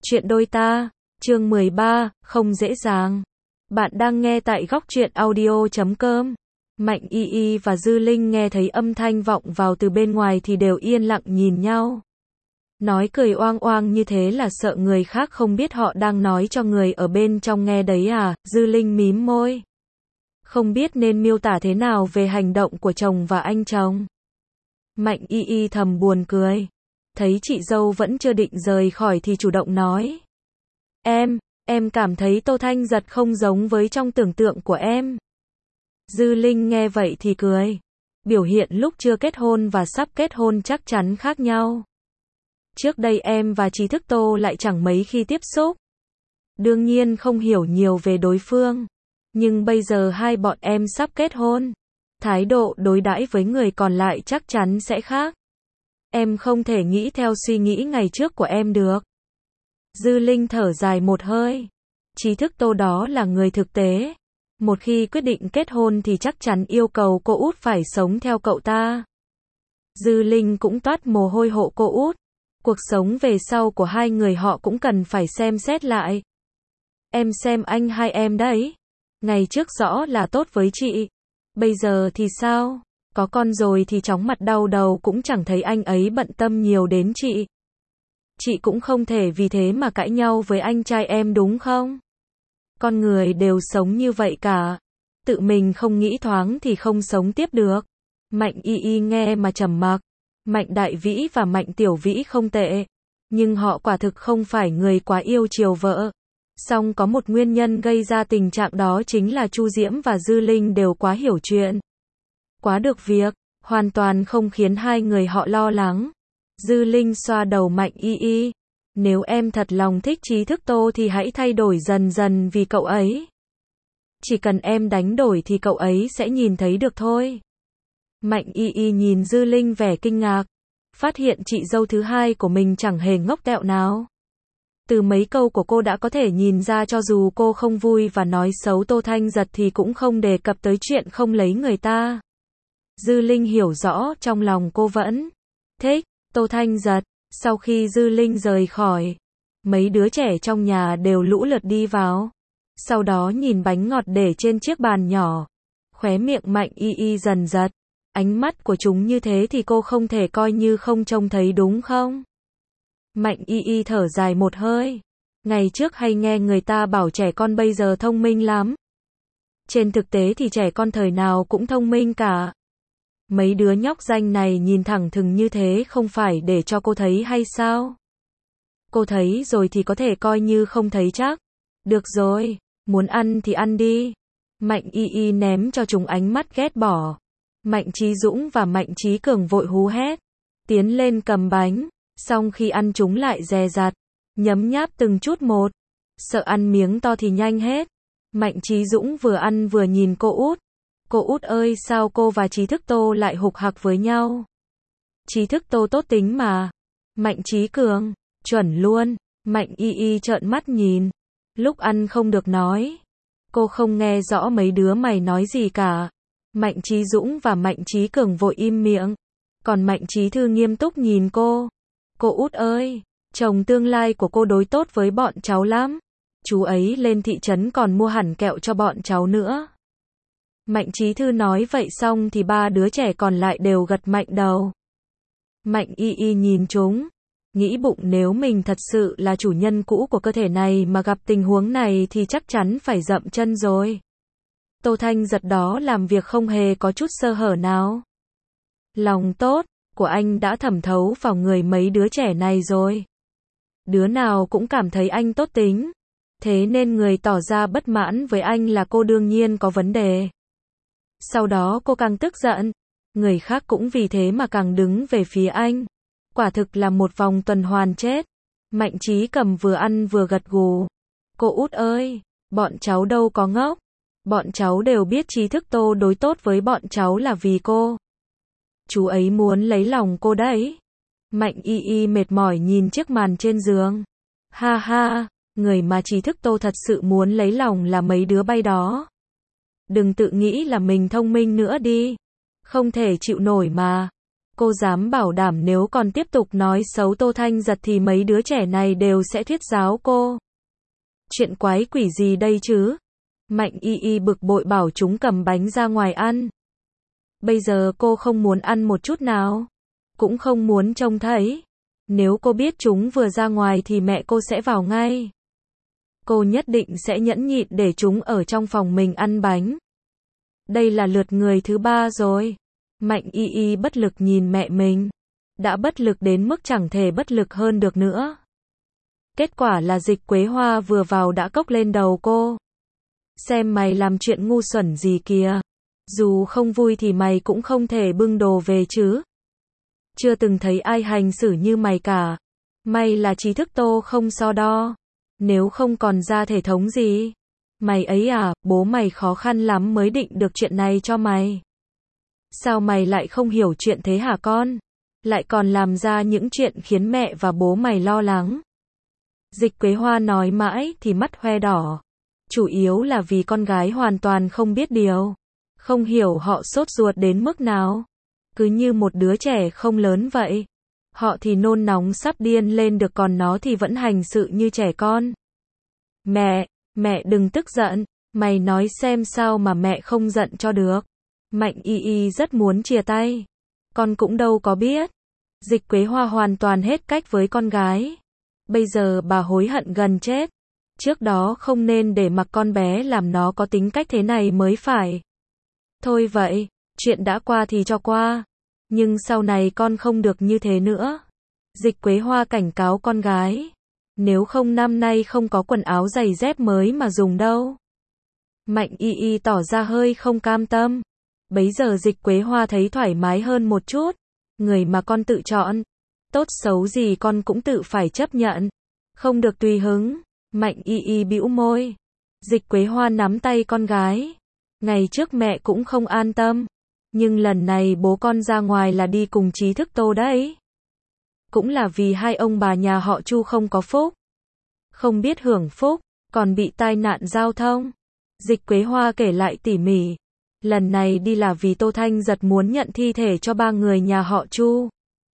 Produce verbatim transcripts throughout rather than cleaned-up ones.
Chuyện đôi ta, chương mười ba, không dễ dàng. Bạn đang nghe tại góc truyện audio chấm com. Mạnh Y Y và Dư Linh nghe thấy âm thanh vọng vào từ bên ngoài thì đều yên lặng nhìn nhau. Nói cười oang oang như thế là sợ người khác không biết họ đang nói cho người ở bên trong nghe đấy à, Dư Linh mím môi. Không biết nên miêu tả thế nào về hành động của chồng và anh chồng. Mạnh Y Y thầm buồn cười. Thấy chị dâu vẫn chưa định rời khỏi thì chủ động nói. Em, em cảm thấy Tô Thanh Giật không giống với trong tưởng tượng của em. Dư Linh nghe vậy thì cười. Biểu hiện lúc chưa kết hôn và sắp kết hôn chắc chắn khác nhau. Trước đây em và Trí Thức Tô lại chẳng mấy khi tiếp xúc. Đương nhiên không hiểu nhiều về đối phương. Nhưng bây giờ hai bọn em sắp kết hôn. Thái độ đối đãi với người còn lại chắc chắn sẽ khác. Em không thể nghĩ theo suy nghĩ ngày trước của em được. Dư Linh thở dài một hơi. Trí Thức Tô đó là người thực tế. Một khi quyết định kết hôn thì chắc chắn yêu cầu cô út phải sống theo cậu ta. Dư Linh cũng toát mồ hôi hộ cô út. Cuộc sống về sau của hai người họ cũng cần phải xem xét lại. Em xem anh hai em đấy. Ngày trước rõ là tốt với chị. Bây giờ thì sao? Có con rồi thì chóng mặt đau đầu cũng chẳng thấy anh ấy bận tâm nhiều đến chị. Chị cũng không thể vì thế mà cãi nhau với anh trai em đúng không? Con người đều sống như vậy cả. Tự mình không nghĩ thoáng thì không sống tiếp được. Mạnh Y Y nghe mà trầm mặc. Mạnh Đại Vĩ và Mạnh Tiểu Vĩ không tệ. Nhưng họ quả thực không phải người quá yêu chiều vợ. Song có một nguyên nhân gây ra tình trạng đó chính là Chu Diễm và Dư Linh đều quá hiểu chuyện. Quá được việc, hoàn toàn không khiến hai người họ lo lắng. Dư Linh xoa đầu Mạnh Y Y. Nếu em thật lòng thích Trí Thức Tô thì hãy thay đổi dần dần vì cậu ấy. Chỉ cần em đánh đổi thì cậu ấy sẽ nhìn thấy được thôi. Mạnh Y Y nhìn Dư Linh vẻ kinh ngạc. Phát hiện chị dâu thứ hai của mình chẳng hề ngốc tẹo nào. Từ mấy câu của cô đã có thể nhìn ra cho dù cô không vui và nói xấu Tô Thanh Giật thì cũng không đề cập tới chuyện không lấy người ta. Dư Linh hiểu rõ trong lòng cô vẫn thích Tô Thanh Giật. Sau khi Dư Linh rời khỏi, mấy đứa trẻ trong nhà đều lũ lượt đi vào. Sau đó nhìn bánh ngọt để trên chiếc bàn nhỏ. Khóe miệng Mạnh Y Y dần giật. Ánh mắt của chúng như thế thì cô không thể coi như không trông thấy đúng không? Mạnh Y Y thở dài một hơi. Ngày trước hay nghe người ta bảo trẻ con bây giờ thông minh lắm. Trên thực tế thì trẻ con thời nào cũng thông minh cả. Mấy đứa nhóc danh này nhìn thẳng thừng như thế không phải để cho cô thấy hay sao? Cô thấy rồi thì có thể coi như không thấy chắc. Được rồi, muốn ăn thì ăn đi. Mạnh Y Y ném cho chúng ánh mắt ghét bỏ. Mạnh Chí Dũng và Mạnh Chí Cường vội hú hét. Tiến lên cầm bánh. Xong khi ăn chúng lại dè dặt. Nhấm nháp từng chút một. Sợ ăn miếng to thì nhanh hết. Mạnh Chí Dũng vừa ăn vừa nhìn cô út. Cô út ơi sao cô và Trí Thức Tô lại hục hặc với nhau? Trí Thức Tô tốt tính mà. Mạnh Chí Cường, chuẩn luôn. Mạnh Y Y trợn mắt nhìn. Lúc ăn không được nói. Cô không nghe rõ mấy đứa mày nói gì cả. Mạnh Chí Dũng và Mạnh Chí Cường vội im miệng. Còn Mạnh Chí Thư nghiêm túc nhìn cô. Cô út ơi, chồng tương lai của cô đối tốt với bọn cháu lắm. Chú ấy lên thị trấn còn mua hẳn kẹo cho bọn cháu nữa. Mạnh Chí Thư nói vậy xong thì ba đứa trẻ còn lại đều gật mạnh đầu. Mạnh Y Y nhìn chúng. Nghĩ bụng nếu mình thật sự là chủ nhân cũ của cơ thể này mà gặp tình huống này thì chắc chắn phải dậm chân rồi. Tô Thanh Giật đó làm việc không hề có chút sơ hở nào. Lòng tốt của anh đã thẩm thấu vào người mấy đứa trẻ này rồi. Đứa nào cũng cảm thấy anh tốt tính. Thế nên người tỏ ra bất mãn với anh là cô đương nhiên có vấn đề. Sau đó cô càng tức giận. Người khác cũng vì thế mà càng đứng về phía anh. Quả thực là một vòng tuần hoàn chết. Mạnh Chí Cầm vừa ăn vừa gật gù. Cô út ơi, bọn cháu đâu có ngốc. Bọn cháu đều biết Trí Thức Tô đối tốt với bọn cháu là vì cô. Chú ấy muốn lấy lòng cô đấy. Mạnh Y Y mệt mỏi nhìn chiếc màn trên giường. Ha ha, người mà Trí Thức Tô thật sự muốn lấy lòng là mấy đứa bay đó. Đừng tự nghĩ là mình thông minh nữa đi. Không thể chịu nổi mà. Cô dám bảo đảm nếu còn tiếp tục nói xấu Tô Thanh Giật thì mấy đứa trẻ này đều sẽ thuyết giáo cô. Chuyện quái quỷ gì đây chứ? Mạnh Y Y bực bội bảo chúng cầm bánh ra ngoài ăn. Bây giờ cô không muốn ăn một chút nào. Cũng không muốn trông thấy. Nếu cô biết chúng vừa ra ngoài thì mẹ cô sẽ vào ngay. Cô nhất định sẽ nhẫn nhịn để chúng ở trong phòng mình ăn bánh. Đây là lượt người thứ ba rồi. Mạnh Y Y bất lực nhìn mẹ mình. Đã bất lực đến mức chẳng thể bất lực hơn được nữa. Kết quả là Dịch Quế Hoa vừa vào đã cốc lên đầu cô. Xem mày làm chuyện ngu xuẩn gì kìa. Dù không vui thì mày cũng không thể bưng đồ về chứ. Chưa từng thấy ai hành xử như mày cả. Mày là trí thức Tô không so đo. Nếu không còn ra thể thống gì. Mày ấy à, bố mày khó khăn lắm mới định được chuyện này cho mày. Sao mày lại không hiểu chuyện thế hả con? Lại còn làm ra những chuyện khiến mẹ và bố mày lo lắng. Dịch Quế Hoa nói mãi thì mắt hoe đỏ. Chủ yếu là vì con gái hoàn toàn không biết điều. Không hiểu họ sốt ruột đến mức nào. Cứ như một đứa trẻ không lớn vậy. Họ thì nôn nóng sắp điên lên được còn nó thì vẫn hành sự như trẻ con. Mẹ, mẹ đừng tức giận. Mày nói xem sao mà mẹ không giận cho được. Mạnh Y Y rất muốn chia tay. Con cũng đâu có biết. Dịch Quế Hoa hoàn toàn hết cách với con gái. Bây giờ bà hối hận gần chết. Trước đó không nên để mặc con bé làm nó có tính cách thế này mới phải. Thôi vậy, chuyện đã qua thì cho qua. Nhưng sau này con không được như thế nữa. Dịch Quế Hoa cảnh cáo con gái. Nếu không năm nay không có quần áo giày dép mới mà dùng đâu. Mạnh Y Y tỏ ra hơi không cam tâm. Bấy giờ Dịch Quế Hoa thấy thoải mái hơn một chút. Người mà con tự chọn. Tốt xấu gì con cũng tự phải chấp nhận. Không được tùy hứng. Mạnh Y Y bĩu môi. Dịch Quế Hoa nắm tay con gái. Ngày trước mẹ cũng không an tâm. Nhưng lần này bố con ra ngoài là đi cùng trí thức Tô đấy. Cũng là vì hai ông bà nhà họ Chu không có phúc. Không biết hưởng phúc, còn bị tai nạn giao thông. Dịch Quế Hoa kể lại tỉ mỉ. Lần này đi là vì Tô Thanh Giật muốn nhận thi thể cho ba người nhà họ Chu.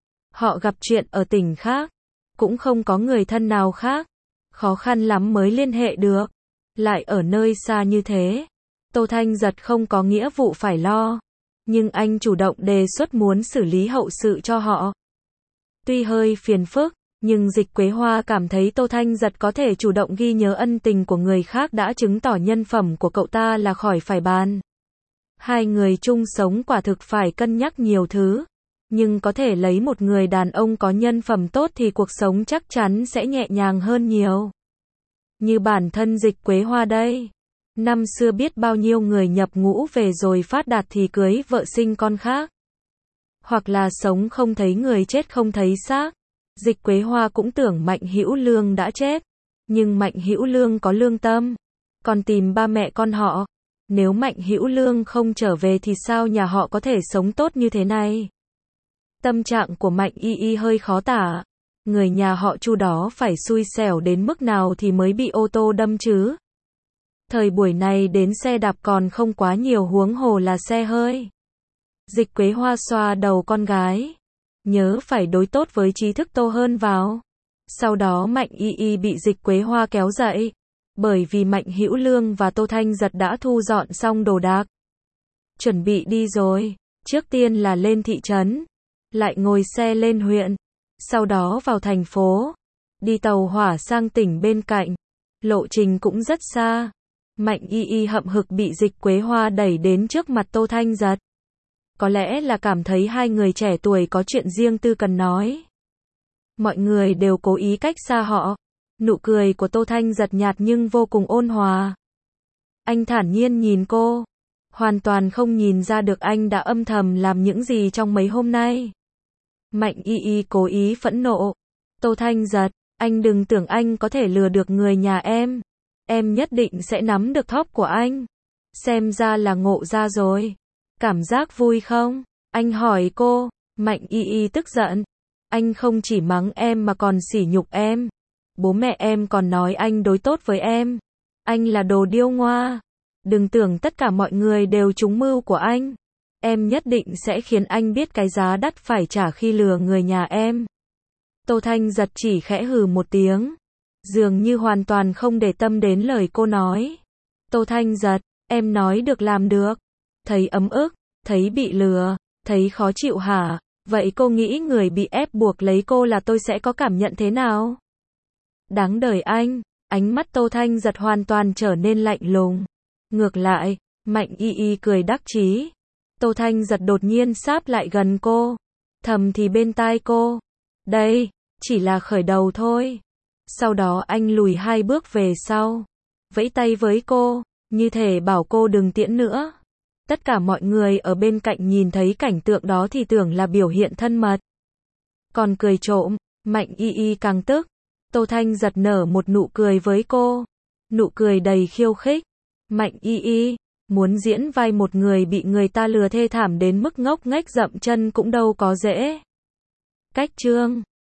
Họ gặp chuyện ở tỉnh khác. Cũng không có người thân nào khác. Khó khăn lắm mới liên hệ được. Lại ở nơi xa như thế. Tô Thanh Giật không có nghĩa vụ phải lo. Nhưng anh chủ động đề xuất muốn xử lý hậu sự cho họ. Tuy hơi phiền phức, nhưng Dịch Quế Hoa cảm thấy Tô Thanh Giật có thể chủ động ghi nhớ ân tình của người khác đã chứng tỏ nhân phẩm của cậu ta là khỏi phải bàn. Hai người chung sống quả thực phải cân nhắc nhiều thứ. Nhưng có thể lấy một người đàn ông có nhân phẩm tốt thì cuộc sống chắc chắn sẽ nhẹ nhàng hơn nhiều. Như bản thân Dịch Quế Hoa đây. Năm xưa biết bao nhiêu người nhập ngũ về rồi phát đạt thì cưới vợ sinh con khác. Hoặc là sống không thấy người chết không thấy xác. Dịch Quế Hoa cũng tưởng Mạnh Hữu Lương đã chết. Nhưng Mạnh Hữu Lương có lương tâm. Còn tìm ba mẹ con họ. Nếu Mạnh Hữu Lương không trở về thì sao nhà họ có thể sống tốt như thế này? Tâm trạng của Mạnh Y Y hơi khó tả. Người nhà họ Chu đó phải xui xẻo đến mức nào thì mới bị ô tô đâm chứ? Thời buổi này đến xe đạp còn không quá nhiều huống hồ là xe hơi. Dịch Quế Hoa xoa đầu con gái. Nhớ phải đối tốt với trí thức Tô hơn vào. Sau đó Mạnh Y Y bị Dịch Quế Hoa kéo dậy. Bởi vì Mạnh Hữu Lương và Tô Thanh Giật đã thu dọn xong đồ đạc. Chuẩn bị đi rồi. Trước tiên là lên thị trấn. Lại ngồi xe lên huyện. Sau đó vào thành phố. Đi tàu hỏa sang tỉnh bên cạnh. Lộ trình cũng rất xa. Mạnh Y Y hậm hực bị Dịch Quế Hoa đẩy đến trước mặt Tô Thanh Giật. Có lẽ là cảm thấy hai người trẻ tuổi có chuyện riêng tư cần nói. Mọi người đều cố ý cách xa họ. Nụ cười của Tô Thanh Giật nhạt nhưng vô cùng ôn hòa. Anh thản nhiên nhìn cô. Hoàn toàn không nhìn ra được anh đã âm thầm làm những gì trong mấy hôm nay. Mạnh Y Y cố ý phẫn nộ. Tô Thanh Giật, anh đừng tưởng anh có thể lừa được người nhà em. Em nhất định sẽ nắm được thóp của anh. Xem ra là ngộ ra rồi. Cảm giác vui không? Anh hỏi cô. Mạnh Y Y tức giận. Anh không chỉ mắng em mà còn sỉ nhục em. Bố mẹ em còn nói anh đối tốt với em. Anh là đồ điêu ngoa. Đừng tưởng tất cả mọi người đều trúng mưu của anh. em nhất định sẽ khiến anh biết cái giá đắt phải trả khi lừa người nhà em. Tô Thanh Giật chỉ khẽ hừ một tiếng, dường như hoàn toàn không để tâm đến lời cô nói. Tô Thanh Giật, em nói được làm được. Thấy ấm ức, thấy bị lừa, thấy khó chịu hả? Vậy cô nghĩ người bị ép buộc lấy cô là tôi sẽ có cảm nhận thế nào? Đáng đời anh, ánh mắt Tô Thanh Giật hoàn toàn trở nên lạnh lùng. Ngược lại, Mạnh Y Y cười đắc chí. Tô Thanh Giật đột nhiên sáp lại gần cô, thầm thì bên tai cô. Đây, chỉ là khởi đầu thôi. Sau đó anh lùi hai bước về sau, vẫy tay với cô, như thể bảo cô đừng tiễn nữa. Tất cả mọi người ở bên cạnh nhìn thấy cảnh tượng đó thì tưởng là biểu hiện thân mật. Còn cười trộm, Mạnh Y Y càng tức. Tô Thanh Giật nở một nụ cười với cô, nụ cười đầy khiêu khích. Mạnh Y Y, muốn diễn vai một người bị người ta lừa thê thảm đến mức ngốc nghếch dậm chân cũng đâu có dễ. Cách chương